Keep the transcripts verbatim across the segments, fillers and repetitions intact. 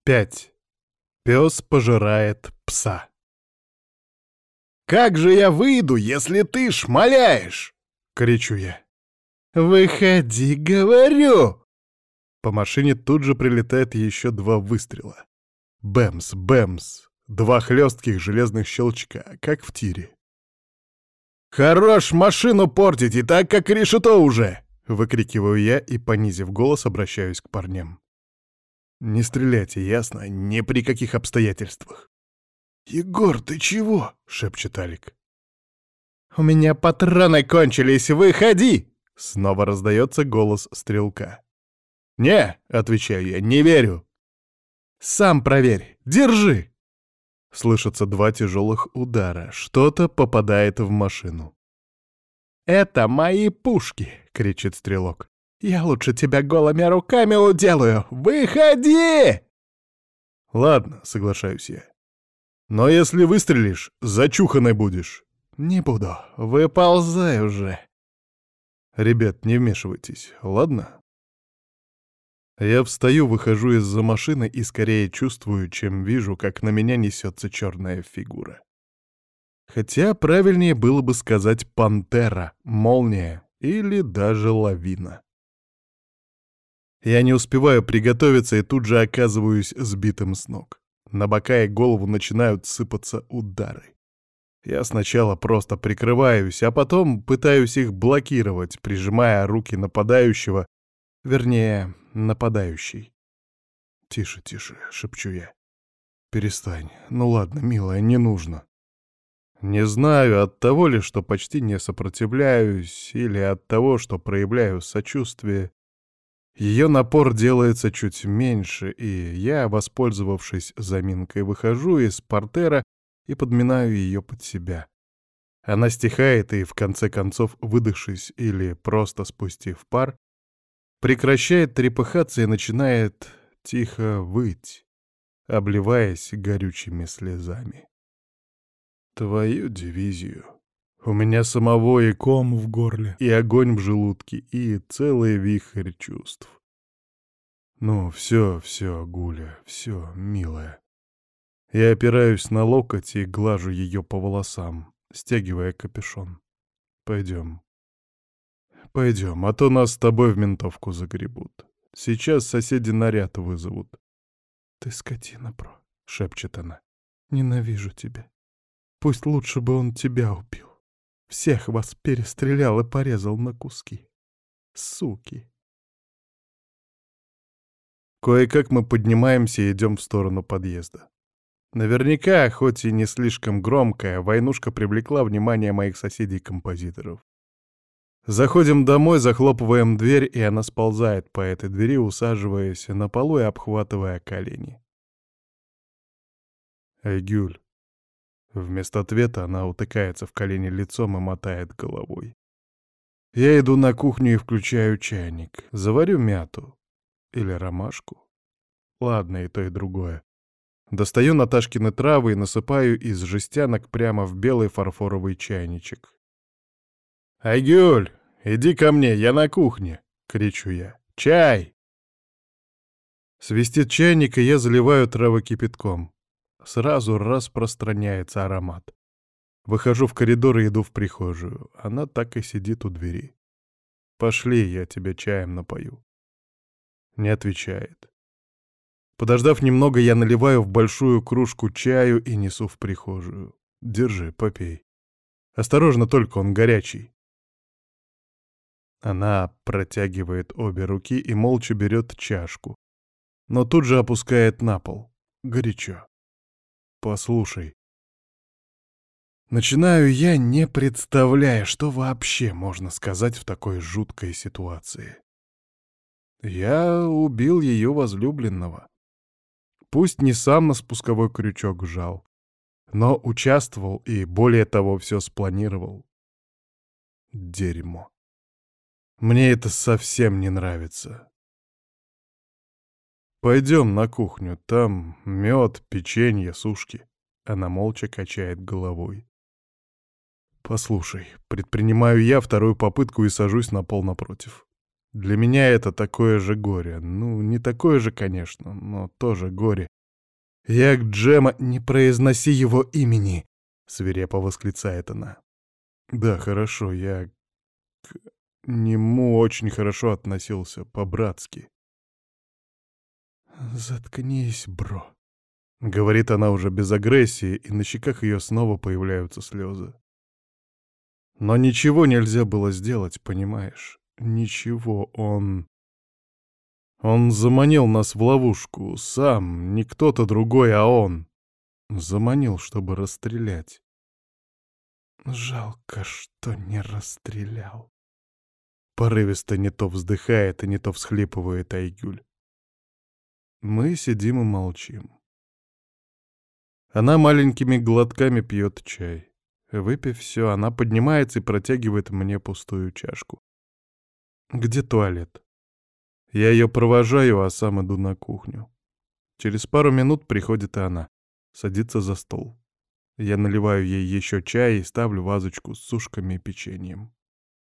Пять. Пес пожирает пса. «Как же я выйду, если ты шмаляешь?» — кричу я. «Выходи, говорю!» По машине тут же прилетает еще два выстрела. Бэмс, бэмс. Два хлестких железных щелчка, как в тире. «Хорош машину портить, и так как решето уже!» — выкрикиваю я и, понизив голос, обращаюсь к парням. «Не стреляйте, ясно? Ни при каких обстоятельствах». «Егор, ты чего?» — шепчет Алик. «У меня патроны кончились, выходи!» — снова раздается голос стрелка. «Не», — отвечаю я, — «не верю». «Сам проверь, держи!» Слышатся два тяжелых удара, что-то попадает в машину. «Это мои пушки!» — кричит стрелок. «Я лучше тебя голыми руками уделаю! Выходи!» «Ладно», — соглашаюсь я. «Но если выстрелишь, зачуханной будешь». «Не буду, выползай уже». «Ребят, не вмешивайтесь, ладно?» Я встаю, выхожу из-за машины и скорее чувствую, чем вижу, как на меня несется черная фигура. Хотя правильнее было бы сказать «пантера», «молния» или даже «лавина». Я не успеваю приготовиться и тут же оказываюсь сбитым с ног. На бока и голову начинают сыпаться удары. Я сначала просто прикрываюсь, а потом пытаюсь их блокировать, прижимая руки нападающего, вернее, нападающий. «Тише, тише», — шепчу я. «Перестань. Ну ладно, милая, не нужно». Не знаю, от того ли, что почти не сопротивляюсь, или от того, что проявляю сочувствие. Ее напор делается чуть меньше, и я, воспользовавшись заминкой, выхожу из портера и подминаю ее под себя. Она стихает и, в конце концов, выдохшись или просто спустив пар, прекращает трепыхаться и начинает тихо выть, обливаясь горючими слезами. Твою дивизию. У меня самого и ком в горле, и огонь в желудке, и целый вихрь чувств. Ну, все, все, Гуля, все, милая. Я опираюсь на локоть и глажу ее по волосам, стягивая капюшон. Пойдем. Пойдем, а то нас с тобой в ментовку загребут. Сейчас соседи наряд вызовут. Ты скотина, бро, шепчет она. Ненавижу тебя. Пусть лучше бы он тебя убил. Всех вас перестрелял и порезал на куски. Суки. Кое-как мы поднимаемся и идем в сторону подъезда. Наверняка, хоть и не слишком громкая, войнушка привлекла внимание моих соседей-композиторов. Заходим домой, захлопываем дверь, и она сползает по этой двери, усаживаясь на полу и обхватывая колени. «Айгюль». Вместо ответа она утыкается в колени лицом и мотает головой. Я иду на кухню и включаю чайник. Заварю мяту. Или ромашку. Ладно, и то, и другое. Достаю Наташкины травы и насыпаю из жестянок прямо в белый фарфоровый чайничек. «Айгюль, иди ко мне, я на кухне!» — кричу я. «Чай!» Свистит чайник, и я заливаю травы кипятком. Сразу распространяется аромат. Выхожу в коридор и иду в прихожую. Она так и сидит у двери. «Пошли, я тебя чаем напою». Не отвечает. Подождав немного, я наливаю в большую кружку чаю и несу в прихожую. «Держи, попей. Осторожно, только он горячий». Она протягивает обе руки и молча берет чашку, но тут же опускает на пол. Горячо. «Послушай». Начинаю я, не представляя, что вообще можно сказать в такой жуткой ситуации. Я убил ее возлюбленного. Пусть не сам на спусковой крючок жал, но участвовал и, более того, все спланировал. Дерьмо. Мне это совсем не нравится. Пойдем на кухню, там мед, печенье, сушки. Она молча качает головой. Послушай, предпринимаю я вторую попытку и сажусь на пол напротив. Для меня это такое же горе. Ну, не такое же, конечно, но тоже горе. Я к Джема... Не произноси его имени!» — свирепо восклицает она. «Да, хорошо, я к нему очень хорошо относился, по-братски». «Заткнись, бро», — говорит она уже без агрессии, и на щеках ее снова появляются слезы. Но ничего нельзя было сделать, понимаешь? Ничего, он... Он заманил нас в ловушку, сам, не кто-то другой, а он. Заманил, чтобы расстрелять. Жалко, что не расстрелял. Порывисто не то вздыхает и не то всхлипывает Айгюль. Мы сидим и молчим. Она маленькими глотками пьет чай. Выпив все, она поднимается и протягивает мне пустую чашку. «Где туалет?» Я ее провожаю, а сам иду на кухню. Через пару минут приходит и она. Садится за стол. Я наливаю ей еще чай и ставлю вазочку с сушками и печеньем.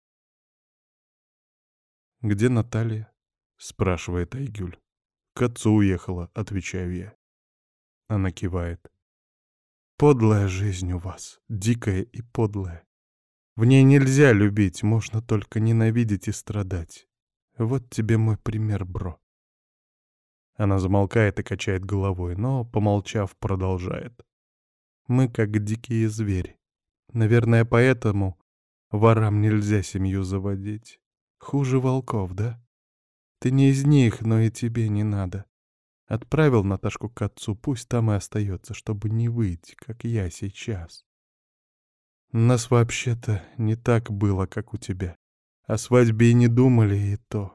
«Где Наталья?» — спрашивает Айгюль. «К отцу уехала», — отвечаю я. Она кивает. «Подлая жизнь у вас, дикая и подлая. В ней нельзя любить, можно только ненавидеть и страдать. Вот тебе мой пример, бро». Она замолкает и качает головой, но, помолчав, продолжает. «Мы как дикие звери. Наверное, поэтому ворам нельзя семью заводить. Хуже волков, да? Ты не из них, но и тебе не надо. Отправил Наташку к отцу, пусть там и остается, чтобы не выйти, как я сейчас. У нас вообще-то не так было, как у тебя. О свадьбе и не думали, и то.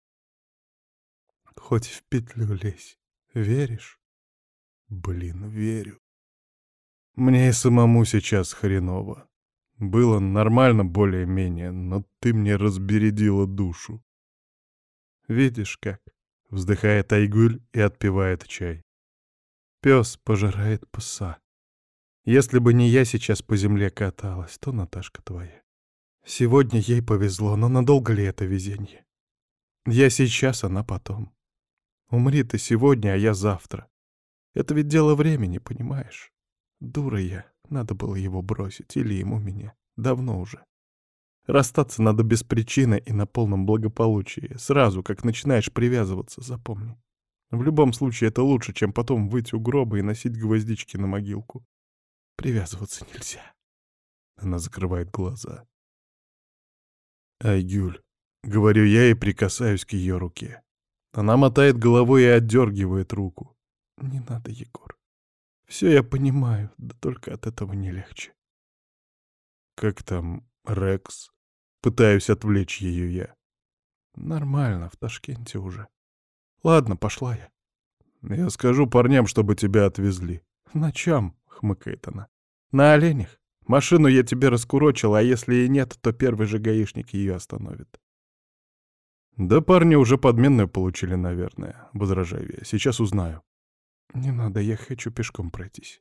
Хоть в петлю лезь. Веришь?» «Блин, верю. Мне и самому сейчас хреново. Было нормально более-менее, но ты мне разбередила душу». «Видишь как?» — вздыхает Айгуль и отпивает чай. «Пес пожирает пса. Если бы не я сейчас по земле каталась, то Наташка твоя. Сегодня ей повезло, но надолго ли это везенье? Я сейчас, она потом. Умри ты сегодня, а я завтра. Это ведь дело времени, понимаешь? Дура я, надо было его бросить, или ему меня. Давно уже. Расстаться надо без причины и на полном благополучии. Сразу, как начинаешь привязываться, запомни. В любом случае это лучше, чем потом выйти у гроба и носить гвоздички на могилку. Привязываться нельзя». Она закрывает глаза. «Айгюль», — говорю я и прикасаюсь к ее руке. Она мотает головой и отдергивает руку. «Не надо, Егор. Все я понимаю, да только от этого не легче». «Как там Рекс?» Пытаюсь отвлечь ее я. «Нормально, в Ташкенте уже. Ладно, пошла я». «Я скажу парням, чтобы тебя отвезли». «На чем?» — хмыкает она. «На оленях. Машину я тебе раскурочил, а если и нет, то первый же гаишник ее остановит». «Да парни уже подменную получили, наверное», — возражаю я. «Сейчас узнаю». «Не надо, я хочу пешком пройтись».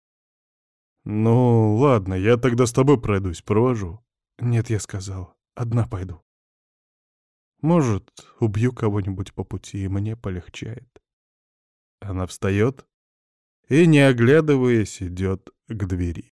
«Ну, ладно, я тогда с тобой пройдусь, провожу». «Нет, я сказал, одна пойду. Может, убью кого-нибудь по пути, и мне полегчает». Она встает и, не оглядываясь, идет к двери.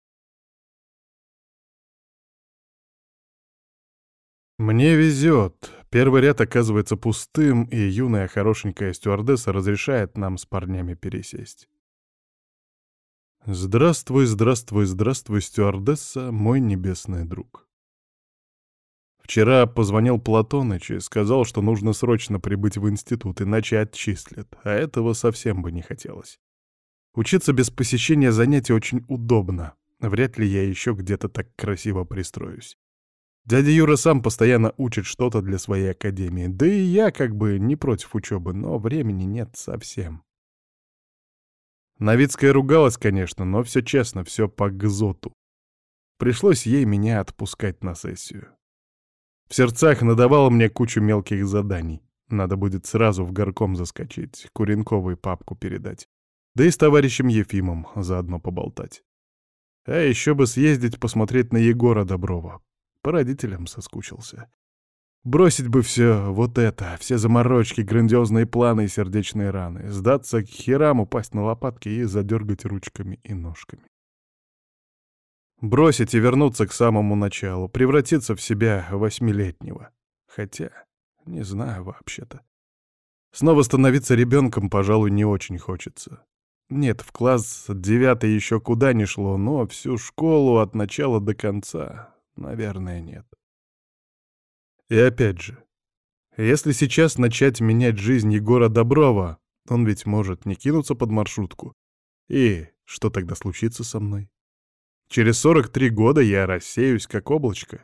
Мне везет. Первый ряд оказывается пустым, и юная хорошенькая стюардесса разрешает нам с парнями пересесть. Здравствуй, здравствуй, здравствуй, стюардесса, мой небесный друг. Вчера позвонил Платоныч и сказал, что нужно срочно прибыть в институт, иначе отчислят, а этого совсем бы не хотелось. Учиться без посещения занятий очень удобно. Вряд ли я еще где-то так красиво пристроюсь. Дядя Юра сам постоянно учит что-то для своей академии, да и я как бы не против учебы, но времени нет совсем. Новицкая ругалась, конечно, но все честно, все по гзоту. Пришлось ей меня отпускать на сессию. В сердцах надавала мне кучу мелких заданий. Надо будет сразу в горком заскочить, Куренковой папку передать. Да и с товарищем Ефимом заодно поболтать. А еще бы съездить посмотреть на Егора Доброва. По родителям соскучился. Бросить бы все вот это, все заморочки, грандиозные планы и сердечные раны, сдаться к херам, упасть на лопатки и задергать ручками и ножками. Бросить и вернуться к самому началу, превратиться в себя восьмилетнего. Хотя, не знаю вообще-то. Снова становиться ребенком, пожалуй, не очень хочется. Нет, в класс девятый еще куда ни шло, но всю школу от начала до конца, наверное, нет. И опять же, если сейчас начать менять жизнь Егора Доброва, он ведь может не кинуться под маршрутку. И что тогда случится со мной? Через сорок три года я рассеюсь, как облачко.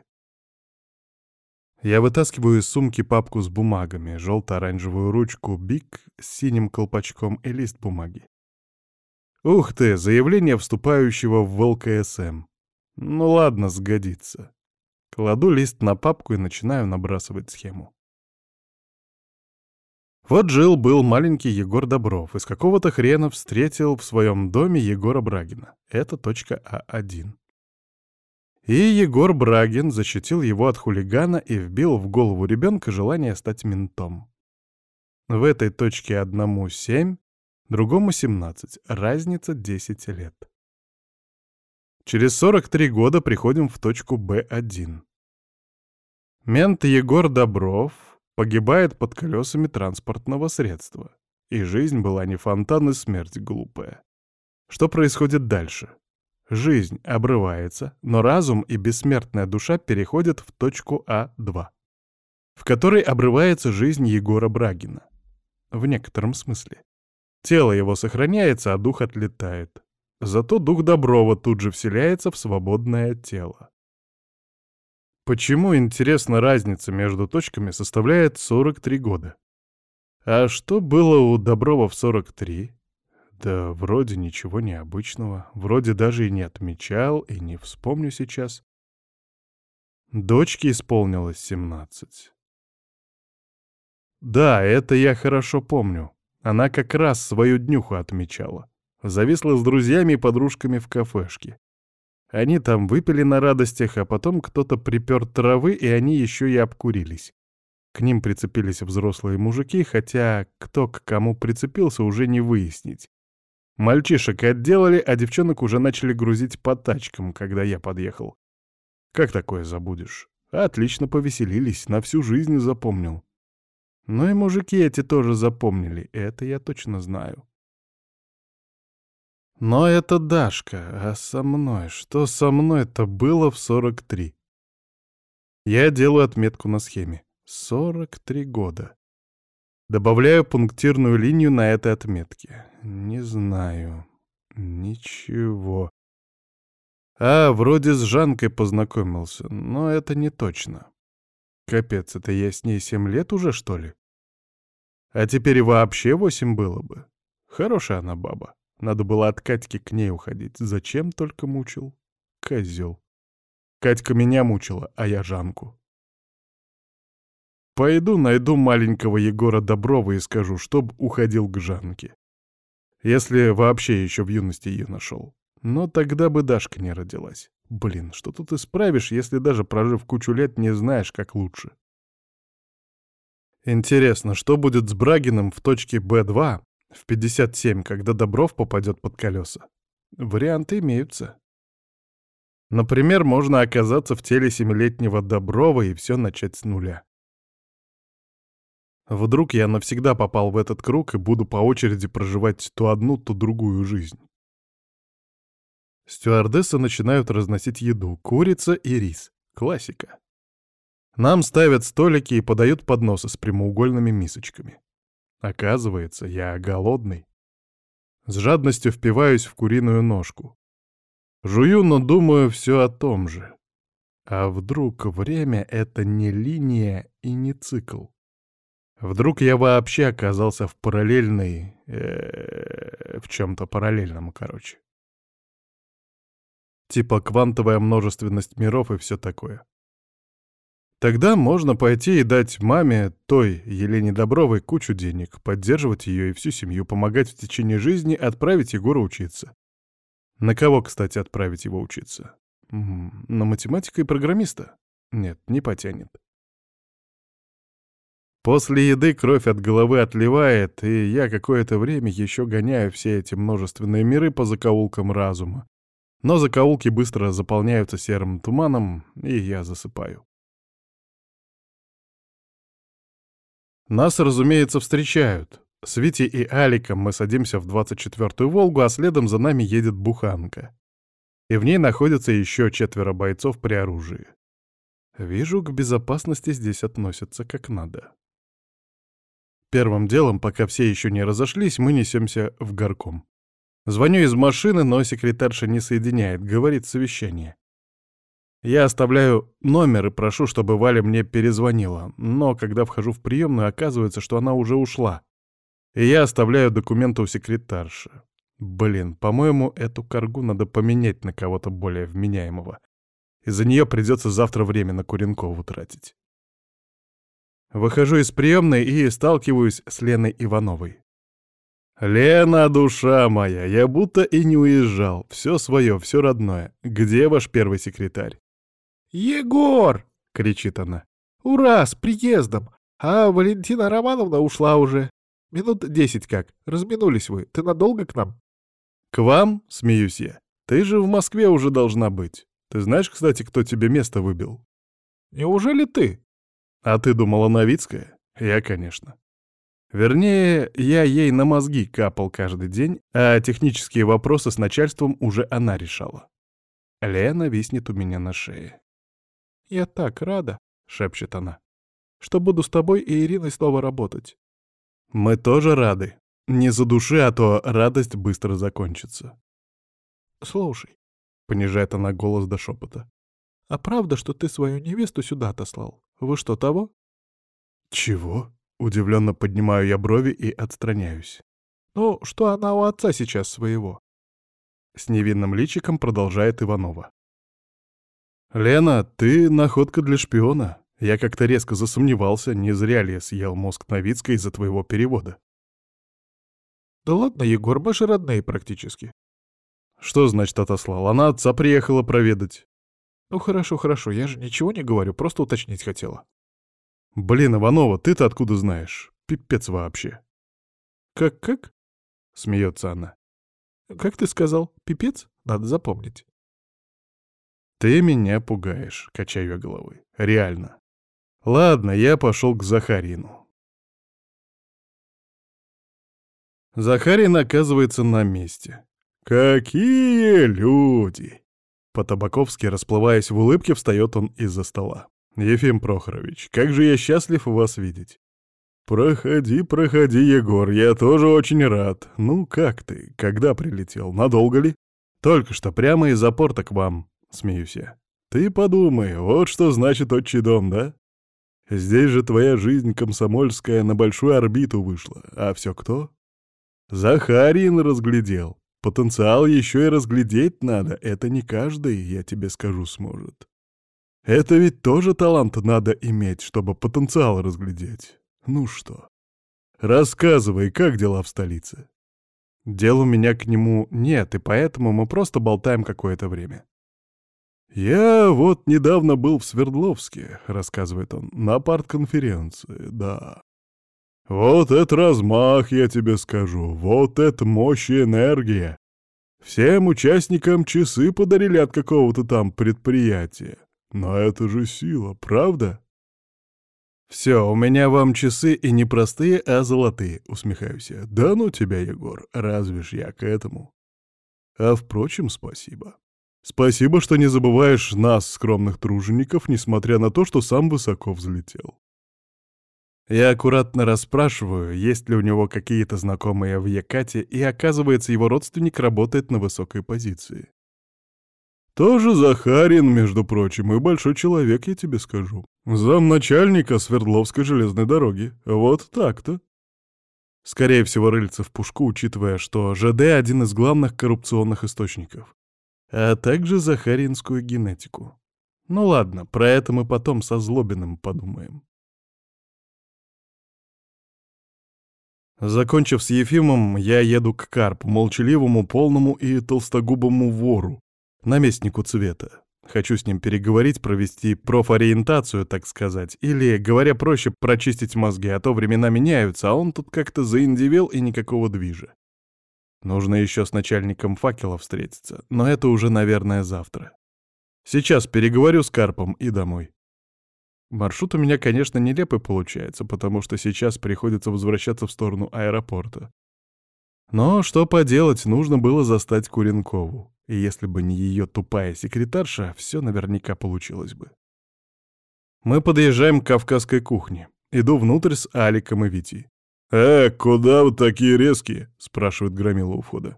Я вытаскиваю из сумки папку с бумагами, желто-оранжевую ручку Бик с синим колпачком и лист бумаги. Ух ты, заявление вступающего в вэ эл ка эс эм. Ну ладно, сгодится. Кладу лист на папку и начинаю набрасывать схему. Вот жил-был маленький Егор Добров, из какого-то хрена встретил в своем доме Егора Брагина. Это точка а один. И Егор Брагин защитил его от хулигана и вбил в голову ребенка желание стать ментом. В этой точке одному семь, другому семнадцать, разница десять лет. Через сорок три года приходим в точку бэ один. Мент Егор Добров погибает под колесами транспортного средства. И жизнь была не фонтан, и смерть глупая. Что происходит дальше? Жизнь обрывается, но разум и бессмертная душа переходят в точку а два, в которой обрывается жизнь Егора Брагина. В некотором смысле. Тело его сохраняется, а дух отлетает. Зато дух Доброва тут же вселяется в свободное тело. Почему, интересно, разница между точками составляет сорок три года? А что было у Доброва в сорок три? Да вроде ничего необычного, вроде даже и не отмечал, и не вспомню сейчас. Дочке исполнилось семнадцать. Да, это я хорошо помню. Она как раз свою днюху отмечала. Зависла с друзьями и подружками в кафешке. Они там выпили на радостях, а потом кто-то припер травы, и они еще и обкурились. К ним прицепились взрослые мужики, хотя кто к кому прицепился, уже не выяснить. Мальчишек отделали, а девчонок уже начали грузить по тачкам, когда я подъехал. Как такое забудешь? Отлично повеселились, на всю жизнь запомнил. Ну и мужики эти тоже запомнили, это я точно знаю. Но это Дашка, а со мной? Что со мной-то было в сорок три? Я делаю отметку на схеме. сорок три года. Добавляю пунктирную линию на этой отметке. Не знаю. Ничего. А, вроде с Жанкой познакомился, но это не точно. Капец, это я с ней семь лет уже, что ли? А теперь и вообще восемь было бы. Хорошая она баба. Надо было от Катьки к ней уходить. Зачем только мучил? Козел. Катька меня мучила, а я Жанку. Пойду найду маленького Егора Доброва и скажу, чтоб уходил к Жанке. Если вообще еще в юности ее нашел. Но тогда бы Дашка не родилась. Блин, что тут исправишь, если даже прожив кучу лет, не знаешь, как лучше? Интересно, что будет с Брагиным в точке бэ два в пятьдесят семь, когда Добров попадет под колеса? Варианты имеются. Например, можно оказаться в теле семилетнего Доброва и все начать с нуля. Вдруг я навсегда попал в этот круг и буду по очереди проживать то одну, то другую жизнь. Стюардессы начинают разносить еду, курица и рис. Классика. Нам ставят столики и подают подносы с прямоугольными мисочками. Оказывается, я голодный. С жадностью впиваюсь в куриную ножку. Жую, но думаю все о том же. А вдруг время — это не линия и не цикл? Вдруг я вообще оказался в параллельной... Э, в чем-то параллельном, короче. Типа квантовая множественность миров и все такое. Тогда можно пойти и дать маме, той, Елене Добровой, кучу денег, поддерживать ее и всю семью, помогать в течение жизни, отправить Егора учиться. На кого, кстати, отправить его учиться? М, На математика и программиста? Нет, не потянет. После еды кровь от головы отливает, и я какое-то время еще гоняю все эти множественные миры по закоулкам разума. Но закоулки быстро заполняются серым туманом, и я засыпаю. Нас, разумеется, встречают. С Витей и Аликом мы садимся в двадцать четвёртую «Волгу», а следом за нами едет буханка. И в ней находятся еще четверо бойцов при оружии. Вижу, к безопасности здесь относятся как надо. Первым делом, пока все еще не разошлись, мы несемся в горком. Звоню из машины, но секретарша не соединяет, говорит совещание. Я оставляю номер и прошу, чтобы Валя мне перезвонила, но когда вхожу в приемную, оказывается, что она уже ушла. И я оставляю документы у секретарши. Блин, по-моему, эту каргу надо поменять на кого-то более вменяемого. Из-за нее придется завтра время на Куренкову тратить. Выхожу из приемной и сталкиваюсь с Леной Ивановой. «Лена, душа моя, я будто и не уезжал. Все свое, все родное. Где ваш первый секретарь?» «Егор!» — кричит она. «Ура, с приездом! А Валентина Романовна ушла уже. Минут десять как. Разминулись вы. Ты надолго к нам?» «К вам?» — смеюсь я. «Ты же в Москве уже должна быть. Ты знаешь, кстати, кто тебе место выбил?» «Неужели ты?» «А ты думала, Новицкая?» «Я, конечно. Вернее, я ей на мозги капал каждый день, а технические вопросы с начальством уже она решала. Лена виснет у меня на шее. «Я так рада», — шепчет она, — «что буду с тобой и Ириной снова работать». «Мы тоже рады. Не за души, а то радость быстро закончится». «Слушай», — понижает она голос до шепота, — «а правда, что ты свою невесту сюда отослал? Вы что, того?» «Чего?» — удивленно поднимаю я брови и отстраняюсь. «Ну, что она у отца сейчас своего?» С невинным личиком продолжает Иванова. «Лена, ты находка для шпиона. Я как-то резко засомневался, не зря ли я съел мозг Новицкой из-за твоего перевода». «Да ладно, Егор, мы же родные практически». «Что значит отослал? Она отца приехала проведать». «Ну хорошо, хорошо, я же ничего не говорю, просто уточнить хотела». «Блин, Иванова, ты-то откуда знаешь? Пипец вообще». «Как-как?» — смеется она. «Как ты сказал? Пипец? Надо запомнить». «Ты меня пугаешь», — качаю я головой. «Реально. Ладно, я пошел к Захарину». Захарин оказывается на месте. «Какие люди!» По-табаковски, расплываясь в улыбке, встает он из-за стола. «Ефим Прохорович, как же я счастлив вас видеть!» «Проходи, проходи, Егор, я тоже очень рад. Ну, как ты? Когда прилетел? Надолго ли?» «Только что, прямо из-за порта к вам», — смеюсь я. «Ты подумай, вот что значит отчий дом, да? Здесь же твоя жизнь комсомольская на большую орбиту вышла. А все кто?» «Захарин разглядел. Потенциал еще и разглядеть надо. Это не каждый, я тебе скажу, сможет. Это ведь тоже талант надо иметь, чтобы потенциал разглядеть. Ну что, рассказывай, как дела в столице?» «Дел у меня к нему нет, и поэтому мы просто болтаем какое-то время». «Я вот недавно был в Свердловске», — рассказывает он, — «на партконференции, да. Вот это размах, я тебе скажу, вот это мощь и энергия. Всем участникам часы подарили от какого-то там предприятия. Но это же сила, правда?» «Все, у меня вам часы и не простые, а золотые», — усмехаюсь я. «Да ну тебя, Егор, разве ж я к этому?» «А впрочем, спасибо. Спасибо, что не забываешь нас, скромных тружеников, несмотря на то, что сам высоко взлетел». Я аккуратно расспрашиваю, есть ли у него какие-то знакомые в Екате, и оказывается, его родственник работает на высокой позиции. Тоже Захарин, между прочим, и большой человек, я тебе скажу. Замначальника Свердловской железной дороги. Вот так-то. Скорее всего, рыльце в пушку, учитывая, что ЖД — один из главных коррупционных источников. А также захаринскую генетику. Ну ладно, про это мы потом со Злобиным подумаем. Закончив с Ефимом, я еду к Карпу, молчаливому, полному и толстогубому вору, наместнику цвета. Хочу с ним переговорить, провести профориентацию, так сказать. Или, говоря проще, прочистить мозги, а то времена меняются, а он тут как-то заиндивел и никакого движа. Нужно еще с начальником факела встретиться, но это уже, наверное, завтра. Сейчас переговорю с Карпом и домой. Маршрут у меня, конечно, нелепый получается, потому что сейчас приходится возвращаться в сторону аэропорта. Но что поделать, нужно было застать Куренкову. И если бы не ее тупая секретарша, все наверняка получилось бы. Мы подъезжаем к кавказской кухне. Иду внутрь с Аликом и Витей. «Э, куда вы такие резкие?» — спрашивает Громила у входа.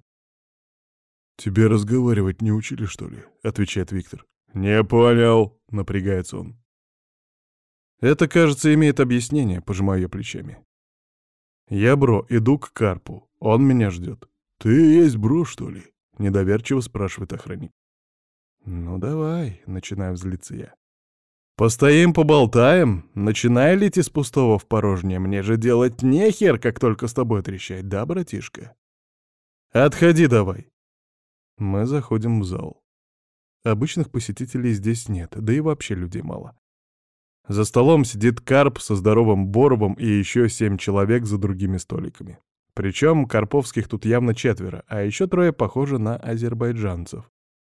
«Тебе разговаривать не учили, что ли?» — отвечает Виктор. «Не понял», — напрягается он. Это, кажется, имеет объяснение, пожимаю я плечами. Я, бро, иду к Карпу. Он меня ждет. «Ты есть бро, что ли?» — недоверчиво спрашивает охранник. «Ну давай», — начинаю злиться я. «Постоим, поболтаем, начинай лить из пустого в порожнее. Мне же делать нехер, как только с тобой трещать, да, братишка? Отходи давай». Мы заходим в зал. Обычных посетителей здесь нет, да и вообще людей мало. За столом сидит Карп со здоровым Боровым и еще семь человек за другими столиками. Причем карповских тут явно четверо, а еще трое похожи на азербайджанцев.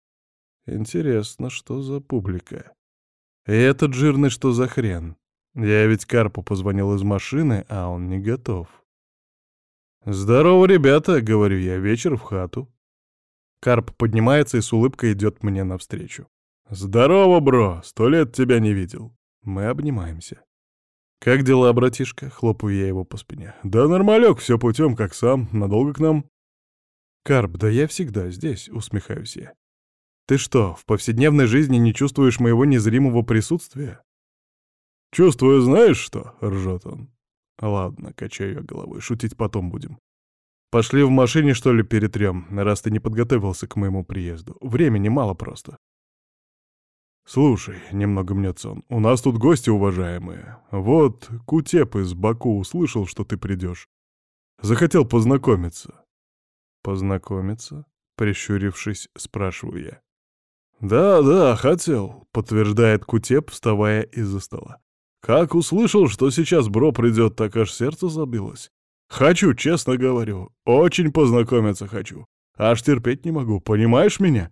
Интересно, что за публика? И этот жирный что за хрен? Я ведь Карпу позвонил из машины, а он не готов. «Здорово, ребята», — говорю я, — «вечер в хату». Карп поднимается и с улыбкой идет мне навстречу. «Здорово, бро, сто лет тебя не видел». Мы обнимаемся. «Как дела, братишка?» — хлопаю я его по спине. «Да нормалек, все путем, как сам. Надолго к нам?» «Карп, да я всегда здесь», — усмехаюсь я. «Ты что, в повседневной жизни не чувствуешь моего незримого присутствия?» «Чувствую, знаешь что?» — ржет он. «Ладно», — качаю я головой, — «шутить потом будем. Пошли в машине, что ли, перетрем, раз ты не подготовился к моему приезду. Времени мало просто». «Слушай», — немного мнется он, — «у нас тут гости уважаемые. Вот Кутеп из Баку услышал, что ты придешь. Захотел познакомиться». «Познакомиться?» — прищурившись, спрашиваю я. «Да, да, хотел», — подтверждает Кутеп, вставая из-за стола. «Как услышал, что сейчас бро придет, так аж сердце забилось. Хочу, честно говорю, очень познакомиться хочу. Аж терпеть не могу, понимаешь меня?»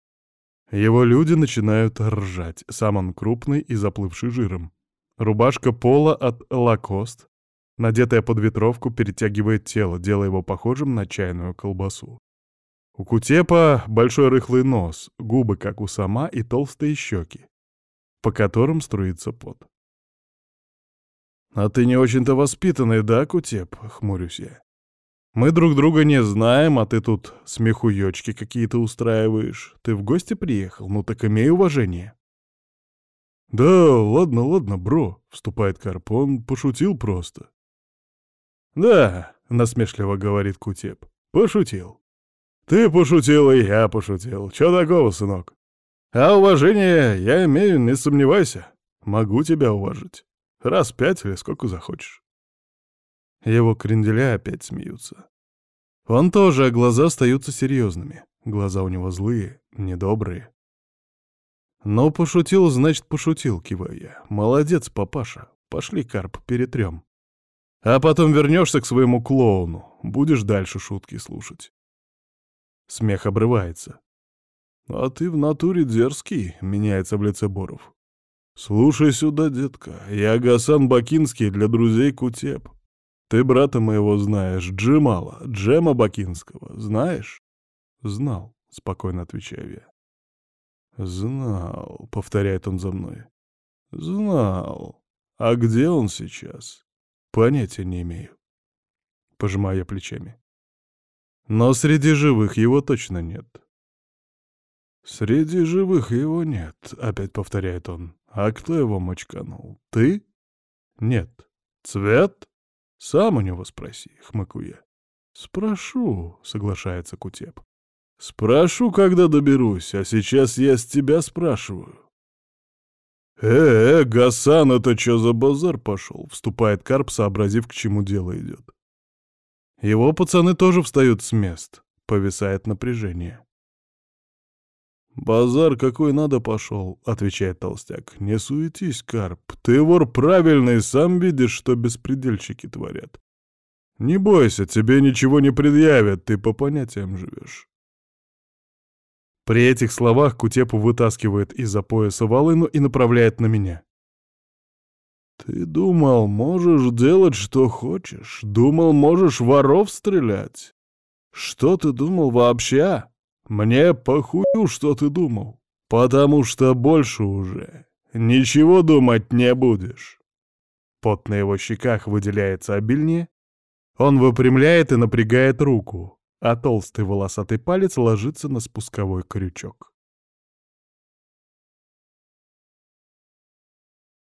Его люди начинают ржать. Сам он крупный и заплывший жиром. Рубашка пола от Лакост, надетая под ветровку, перетягивает тело, делая его похожим на чайную колбасу. У Кутепа большой рыхлый нос, губы, как у сама, и толстые щеки, по которым струится пот. «А ты не очень-то воспитанный, да, Кутеп?» — хмурюсь я. «Мы друг друга не знаем, а ты тут смехуёчки какие-то устраиваешь. Ты в гости приехал? Ну так имей уважение». «Да, ладно, ладно, бро», — вступает Карп, — «он пошутил просто». «Да», — насмешливо говорит Кутеп, — «пошутил. Ты пошутил, и я пошутил. Чё такого, сынок? А уважение я имею, не сомневайся. Могу тебя уважить. Раз пять или сколько захочешь». Его кренделя опять смеются. Он тоже, а глаза остаются серьезными. Глаза у него злые, недобрые. «Но пошутил, значит, пошутил», — киваю я. «Молодец, папаша. Пошли, Карп, перетрем. А потом вернешься к своему клоуну. Будешь дальше шутки слушать». Смех обрывается. «А ты в натуре дерзкий», — меняется в лице Боров. «Слушай сюда, детка, я Гасан Бакинский для друзей Кутеп. Ты брата моего знаешь, Джемала, Джема Бакинского, знаешь?» «Знал», — спокойно отвечаю я. «Знал», — повторяет он за мной. «Знал. А где он сейчас?» «Понятия не имею». Пожимаю я плечами. «Но среди живых его точно нет». «Среди живых его нет», — опять повторяет он. «А кто его мочканул? Ты?» «Нет». «Цвет?» «Сам у него спроси», — хмыкаю я. «Спрошу», — соглашается Кутеп. «Спрошу, когда доберусь, а сейчас я с тебя спрашиваю». «Э-э, Гасан, это чё за базар пошел?» — вступает Карп, сообразив, к чему дело идет. Его пацаны тоже встают с мест. Повисает напряжение. «Базар какой надо пошел», — отвечает толстяк. «Не суетись, Карп, ты вор правильный, сам видишь, что беспредельщики творят. Не бойся, тебе ничего не предъявят, ты по понятиям живешь». При этих словах Кутепу вытаскивает из-за пояса волыну и направляет на меня. «Ты думал, можешь делать, что хочешь? Думал, можешь воров стрелять? Что ты думал вообще? Мне похую, что ты думал, потому что больше уже ничего думать не будешь». Пот на его щеках выделяется обильнее. Он выпрямляет и напрягает руку, а толстый волосатый палец ложится на спусковой крючок.